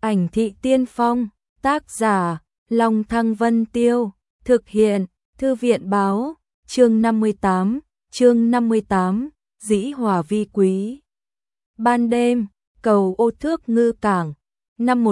Ảnh thị tiên phong, tác giả, Long Thăng Vân Tiêu, thực hiện, Thư viện báo, chương 58, Dĩ Hòa Vi Quý. Ban đêm, cầu Ô Thước Ngư Cảng, năm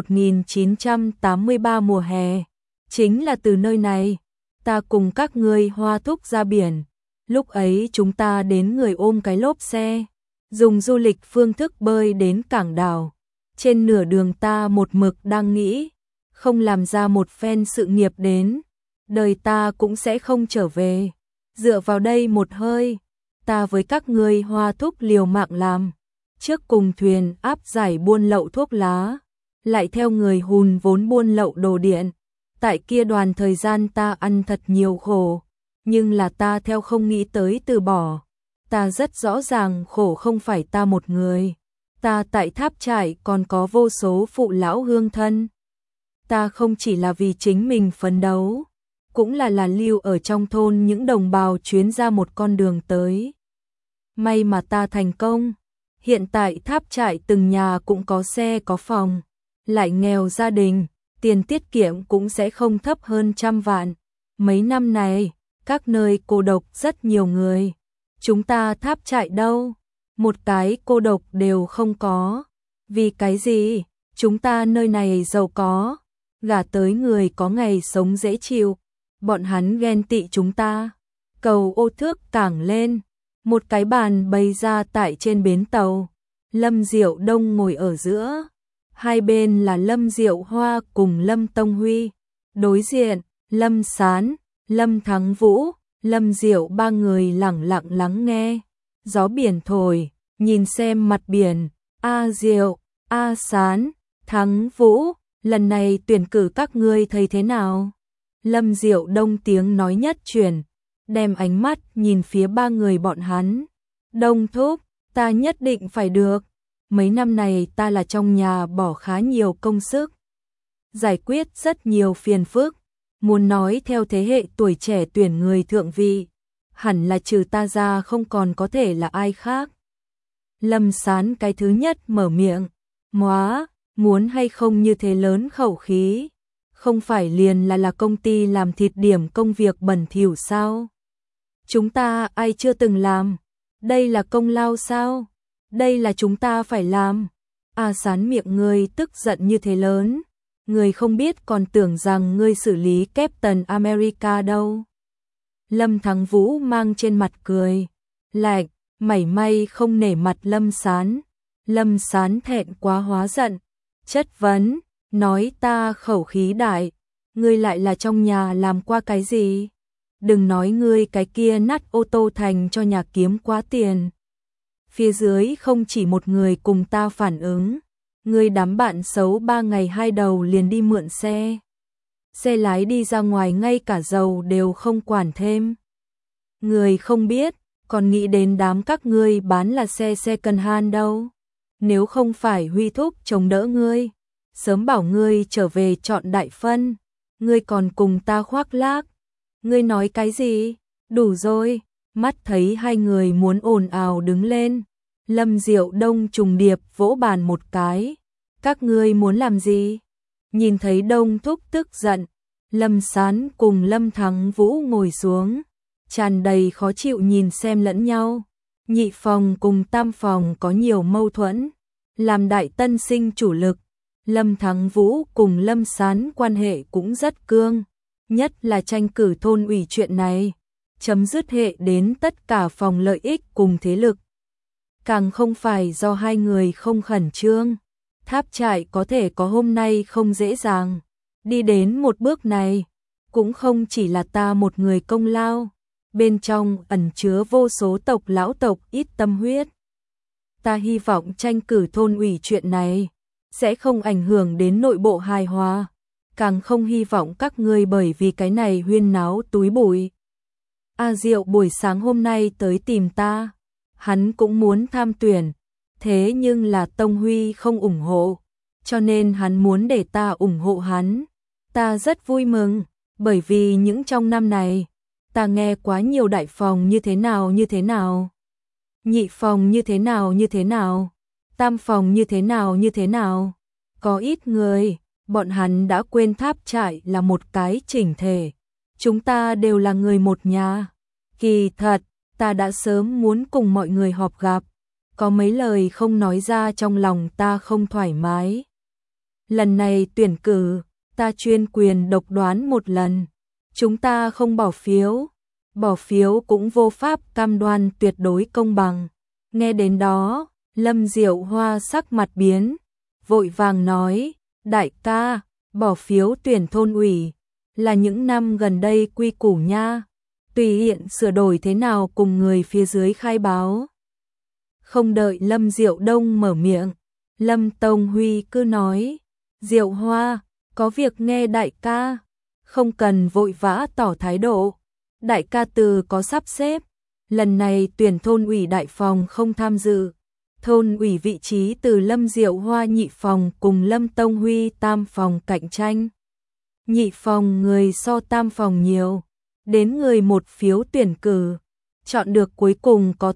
1983 mùa hè, chính là từ nơi này, ta cùng các ngươi Hoa Thúc ra biển. Lúc ấy chúng ta đến người ôm cái lốp xe, dùng du lịch phương thức bơi đến cảng đảo. Trên nửa đường ta một mực đang nghĩ, không làm ra một phen sự nghiệp đến, đời ta cũng sẽ không trở về. Dựa vào đây một hơi, ta với các ngươi Hoa Thúc liều mạng làm. Trước cùng thuyền áp giải buôn lậu thuốc lá, lại theo người hùn vốn buôn lậu đồ điện. Tại kia đoàn thời gian ta ăn thật nhiều khổ, nhưng là ta theo không nghĩ tới từ bỏ. Ta rất rõ ràng khổ không phải ta một người. Ta tại Tháp Trại còn có vô số phụ lão hương thân. Ta không chỉ là vì chính mình phấn đấu, cũng là lưu ở trong thôn những đồng bào chuyến ra một con đường tới. May mà ta thành công. Hiện tại Tháp Trại từng nhà cũng có xe có phòng, lại nghèo gia đình, tiền tiết kiệm cũng sẽ không thấp hơn 100 vạn. Mấy năm này, các nơi cô độc rất nhiều người. Chúng ta Tháp Trại đâu? Một cái cô độc đều không có. Vì cái gì? Chúng ta nơi này giàu có, gả tới người có ngày sống dễ chịu. Bọn hắn ghen tị chúng ta. Cầu Ô Thước cảng lên, một cái bàn bày ra tại trên bến tàu. Lâm Diệu Đông ngồi ở giữa, hai bên là Lâm Diệu Hoa cùng Lâm Tông Huy. Đối diện, Lâm Sán, Lâm Thắng Vũ, Lâm Diệu ba người lẳng lặng lắng nghe. Gió biển thổi, nhìn xem mặt biển. A Diệu, A Sán, Thắng Vũ, lần này tuyển cử các ngươi thấy thế nào? Lâm Diệu Đông tiếng nói nhất truyền, đem ánh mắt nhìn phía ba người bọn hắn. Đông thúc, ta nhất định phải được. Mấy năm này ta là trong nhà bỏ khá nhiều công sức, giải quyết rất nhiều phiền phức. Muốn nói theo thế hệ tuổi trẻ tuyển người thượng vị, hẳn là trừ ta ra không còn có thể là ai khác. Lâm Sán cái thứ nhất mở miệng. Móa, muốn hay không như thế lớn khẩu khí? Không phải liền là công ty làm thịt điểm công việc bẩn thỉu sao? Chúng ta ai chưa từng làm? Đây là công lao sao? Đây là chúng ta phải làm. A Sán miệng ngươi tức giận như thế lớn, người không biết còn tưởng rằng ngươi xử lý Captain America đâu. Lâm Thắng Vũ mang trên mặt cười lạnh, mảy may không nể mặt Lâm Sán. Lâm Sán thẹn quá hóa giận, chất vấn, nói ta khẩu khí đại, ngươi lại là trong nhà làm qua cái gì? Đừng nói ngươi cái kia nát ô tô thành cho nhà kiếm quá tiền. Phía dưới không chỉ một người cùng ta phản ứng, ngươi đám bạn xấu 3 ngày 2 đầu liền đi mượn xe. Xe lái đi ra ngoài ngay cả dầu đều không quản thêm. Người không biết, còn nghĩ đến đám các ngươi bán là xe second hand đâu. Nếu không phải Huy Thúc chống đỡ ngươi, sớm bảo ngươi trở về chọn đại phân, ngươi còn cùng ta khoác lác. Ngươi nói cái gì? Đủ rồi. Mắt thấy hai người muốn ồn ào đứng lên, Lâm Diệu Đông trùng điệp vỗ bàn một cái. Các ngươi muốn làm gì? Nhìn thấy Đông thúc tức giận, Lâm Sán cùng Lâm Thắng Vũ ngồi xuống, tràn đầy khó chịu nhìn xem lẫn nhau. Nhị phòng cùng tam phòng có nhiều mâu thuẫn, làm đại tân sinh chủ lực. Lâm Thắng Vũ cùng Lâm Sán quan hệ cũng rất cương, nhất là tranh cử thôn ủy chuyện này, chấm dứt hệ đến tất cả phòng lợi ích cùng thế lực. Càng không phải do hai người không khẩn trương. Tháp Trại có thể có hôm nay không dễ dàng, đi đến một bước này, cũng không chỉ là ta một người công lao, bên trong ẩn chứa vô số tộc lão tộc ít tâm huyết. Ta hy vọng tranh cử thôn ủy chuyện này sẽ không ảnh hưởng đến nội bộ hài hòa, càng không hy vọng các ngươi bởi vì cái này huyên náo túi bụi. A Diệu buổi sáng hôm nay tới tìm ta, hắn cũng muốn tham tuyển, thế nhưng là Tông Huy không ủng hộ, cho nên hắn muốn để ta ủng hộ hắn. Ta rất vui mừng, bởi vì những trong năm này, ta nghe quá nhiều đại phòng như thế nào, nhị phòng như thế nào, tam phòng như thế nào, Có ít người, bọn hắn đã quên tháp trại là một cái chỉnh thể. Chúng ta đều là người một nhà. Kỳ thật, ta đã sớm muốn cùng mọi người họp gặp. Có mấy lời không nói ra trong lòng ta không thoải mái. Lần này tuyển cử, ta chuyên quyền độc đoán một lần. Chúng ta không bỏ phiếu cũng vô pháp cam đoan tuyệt đối công bằng. Nghe đến đó, Lâm Diệu Hoa sắc mặt biến, vội vàng nói, đại ca, bỏ phiếu tuyển thôn ủy, là những năm gần đây quy củ nha, tùy hiện sửa đổi thế nào cùng người phía dưới khai báo. Không đợi Lâm Diệu Đông mở miệng, Lâm Tông Huy cứ nói, Diệu Hoa, có việc nghe đại ca, không cần vội vã tỏ thái độ, đại ca từ có sắp xếp, lần này tuyển thôn ủy đại phòng không tham dự. Thôn ủy vị trí từ Lâm Diệu Hoa nhị phòng cùng Lâm Tông Huy tam phòng cạnh tranh. Nhị phòng người so tam phòng nhiều, đến người một phiếu tuyển cử, chọn được cuối cùng có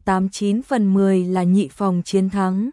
89/10 là nhị phòng chiến thắng.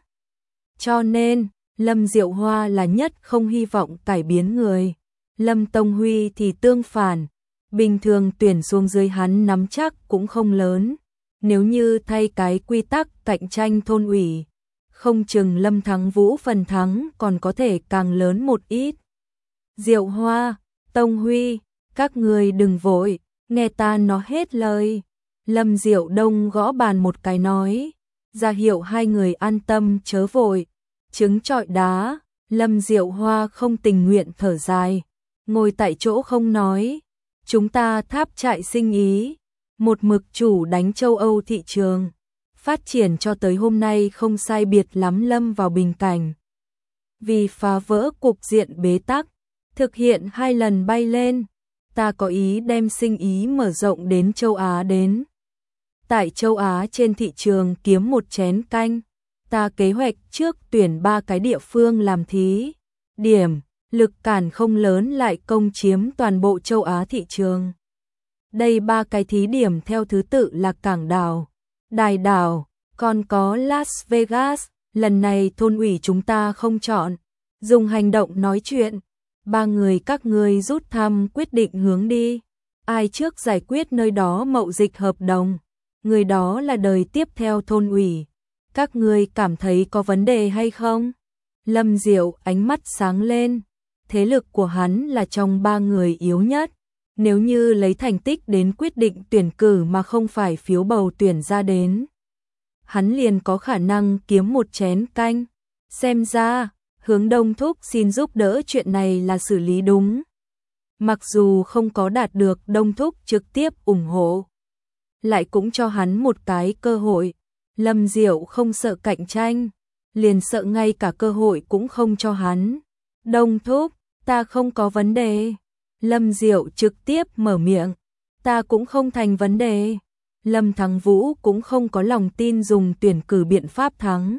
Cho nên, Lâm Diệu Hoa là nhất không hy vọng cải biến người. Lâm Tông Huy thì tương phản, bình thường tuyển xuống dưới hắn nắm chắc cũng không lớn. Nếu như thay cái quy tắc cạnh tranh thôn ủy, không chừng Lâm Thắng Vũ phần thắng còn có thể càng lớn một ít. Diệu Hoa, Tông Huy, các người đừng vội, nghe ta nói hết lời. Lâm Diệu Đông gõ bàn một cái nói, ra hiệu hai người an tâm chớ vội. Trứng trọi đá, Lâm Diệu Hoa không tình nguyện thở dài, ngồi tại chỗ không nói. Chúng ta tháp trại sinh ý, một mực chủ đánh châu Âu thị trường, phát triển cho tới hôm nay không sai biệt lắm lâm vào bình cảnh. Vì phá vỡ cục diện bế tắc, thực hiện 2 lần bay lên, ta có ý đem sinh ý mở rộng đến châu Á đến. Tại châu Á trên thị trường kiếm một chén canh, ta kế hoạch trước tuyển 3 cái địa phương làm thí điểm, lực cản không lớn lại công chiếm toàn bộ châu Á thị trường. Đây 3 cái thí điểm theo thứ tự là Cảng Đảo, Đài Đảo, còn có Las Vegas. Lần này thôn ủy chúng ta không chọn, dùng hành động nói chuyện. 3 người các ngươi rút thăm quyết định hướng đi. Ai trước giải quyết nơi đó mậu dịch hợp đồng, người đó là đời tiếp theo thôn ủy. Các ngươi cảm thấy có vấn đề hay không? Lâm Diệu ánh mắt sáng lên. Thế lực của hắn là trong 3 người yếu nhất. Nếu như lấy thành tích đến quyết định tuyển cử mà không phải phiếu bầu tuyển ra đến, hắn liền có khả năng kiếm một chén canh. Xem ra, Hướng Đông Thúc xin giúp đỡ chuyện này là xử lý đúng. Mặc dù không có đạt được Đông Thúc trực tiếp ủng hộ, lại cũng cho hắn một cái cơ hội. Lâm Diệu không sợ cạnh tranh, liền sợ ngay cả cơ hội cũng không cho hắn. Đông Thúc, ta không có vấn đề. Lâm Diệu trực tiếp mở miệng, ta cũng không thành vấn đề. Lâm Thắng Vũ cũng không có lòng tin dùng tuyển cử biện pháp thắng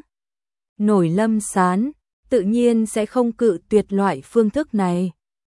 nổi Lâm Sán, tự nhiên sẽ không cự tuyệt loại phương thức này.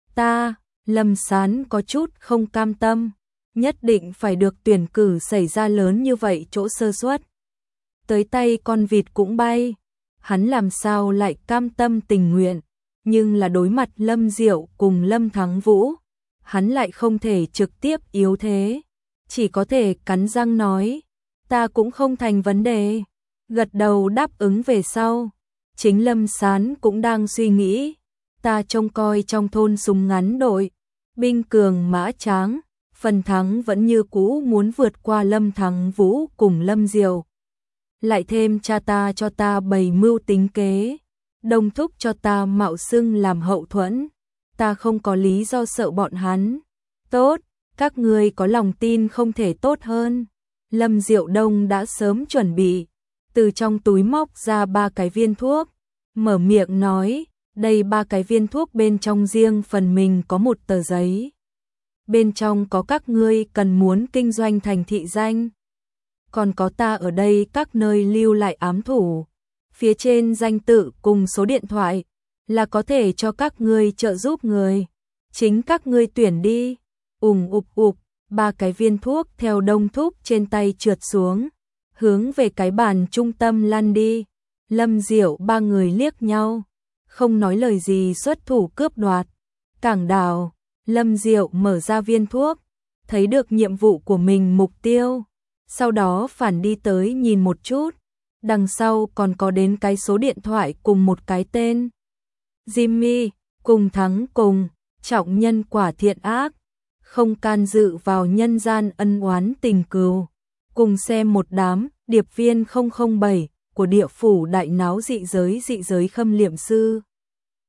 Lâm Sán có chút không cam tâm, nhất định phải được tuyển cử xảy ra lớn như vậy chỗ sơ suất. Tới tay con vịt cũng bay, hắn làm sao lại cam tâm tình nguyện, nhưng là đối mặt Lâm Diệu cùng Lâm Thắng Vũ, hắn lại không thể trực tiếp yếu thế, chỉ có thể cắn răng nói, ta cũng không thành vấn đề, gật đầu đáp ứng về sau. Chính Lâm Sán cũng đang suy nghĩ, ta trông coi trong thôn súng ngắn đội, binh cường mã tráng, phần thắng vẫn như cũ muốn vượt qua Lâm Thắng Vũ cùng Lâm Diệu. Lại thêm cha ta cho ta bày mưu tính kế, Đông Thúc cho ta mạo xưng làm hậu thuẫn, ta không có lý do sợ bọn hắn. Tốt, các ngươi có lòng tin không thể tốt hơn. Lâm Diệu Đông đã sớm chuẩn bị, từ trong túi móc ra 3 cái viên thuốc, mở miệng nói, đây 3 cái viên thuốc bên trong riêng phần mình có một tờ giấy. Bên trong có các ngươi cần muốn kinh doanh thành thị danh. Còn có ta ở đây các nơi lưu lại ám thủ. Phía trên danh tự cùng số điện thoại là có thể cho các ngươi trợ giúp người. Chính các ngươi tuyển đi. Ục, 3 cái viên thuốc theo Đông Thúc trên tay trượt xuống, hướng về cái bàn trung tâm lăn đi. Lâm Diệu 3 người liếc nhau, không nói lời gì xuất thủ cướp đoạt. Cảng Đào, Lâm Diệu mở ra viên thuốc, thấy được nhiệm vụ của mình mục tiêu, sau đó phản đi tới nhìn một chút, đằng sau còn có đến cái số điện thoại cùng một cái tên. Jimmy, cùng thắng cùng, trọng nhân quả thiện ác, không can dự vào nhân gian ân oán tình cừu, cùng xem một đám điệp viên 007 của địa phủ đại náo dị giới khâm liệm sư.